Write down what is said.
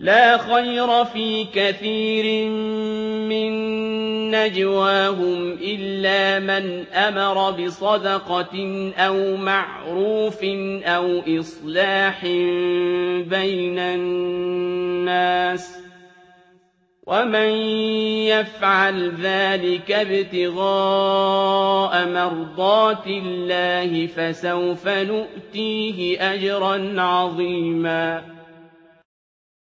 لا خير في كثير من نجواهم إلا من أمر بصدقة أو معروف أو إصلاح بين الناس ومن يفعل ذلك ابتغاء مرضات الله فسوف نؤتيه أجرا عظيما